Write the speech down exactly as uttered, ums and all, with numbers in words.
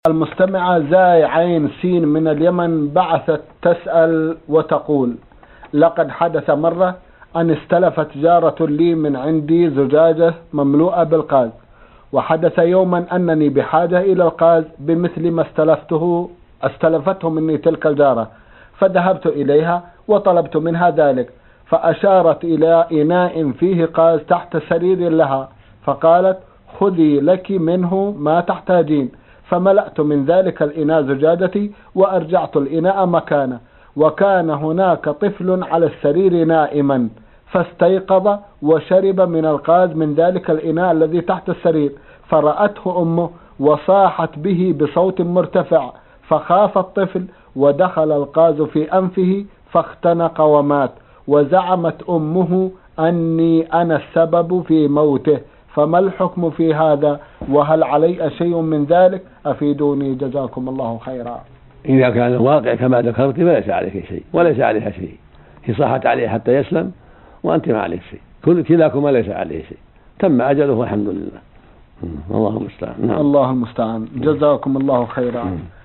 المستمعة زاي عين سين من اليمن بعثت تسأل وتقول: لقد حدث مرة أن استلفت جارة لي من عندي زجاجة مملوءة بالغاز، وحدث يوما أنني بحاجة إلى الغاز بمثل ما استلفته استلفته مني تلك الجارة، فذهبت إليها وطلبت منها ذلك، فأشارت إلى إناء فيه غاز تحت سرير لها، فقالت: خذي لك منه ما تحتاجين. فملأت من ذلك الإناء زجاجتي وأرجعت الإناء مكانه، وكان هناك طفل على السرير نائما، فاستيقظ وشرب من الغاز من ذلك الإناء الذي تحت السرير، فرأته أمه وصاحت به بصوت مرتفع، فخاف الطفل ودخل الغاز في أنفه فاختنق ومات، وزعمت أمه أني أنا السبب في موته، فما الحكم في هذا؟ وهل علي شيء من ذلك؟ أفيدوني جزاكم الله خيرا. إذا كان الواقع كما ذكرت فليس عليك شيء وليس عليها شيء، هي صاحت عليه حتى يسلم وأنت ما عليك شيء، كل كلاكما ليس عليه شيء، تم أجله والحمد لله. الله المستعان. نعم. الله المستعان. جزاكم الله خيرا.